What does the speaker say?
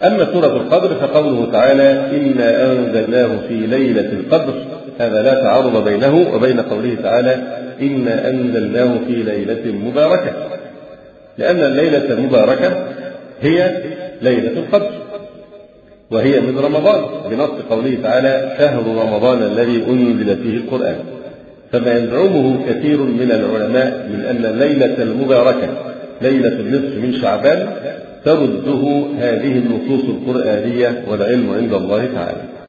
أما سورة القدر فقوله تعالى إنا أنزلناه في ليلة القدر، هذا لا تعارض بينه وبين قوله تعالى إنا أنزلناه في ليلة مباركة، لأن الليلة المباركة هي ليلة القدر وهي من رمضان بنص قوله تعالى شهر رمضان الذي أنزل فيه القرآن. فما يزعمه كثير من العلماء من أن الليلة المباركة ليلة النصف من شعبان ترده هذه النصوص القرآنية، والعلم عند الله تعالى.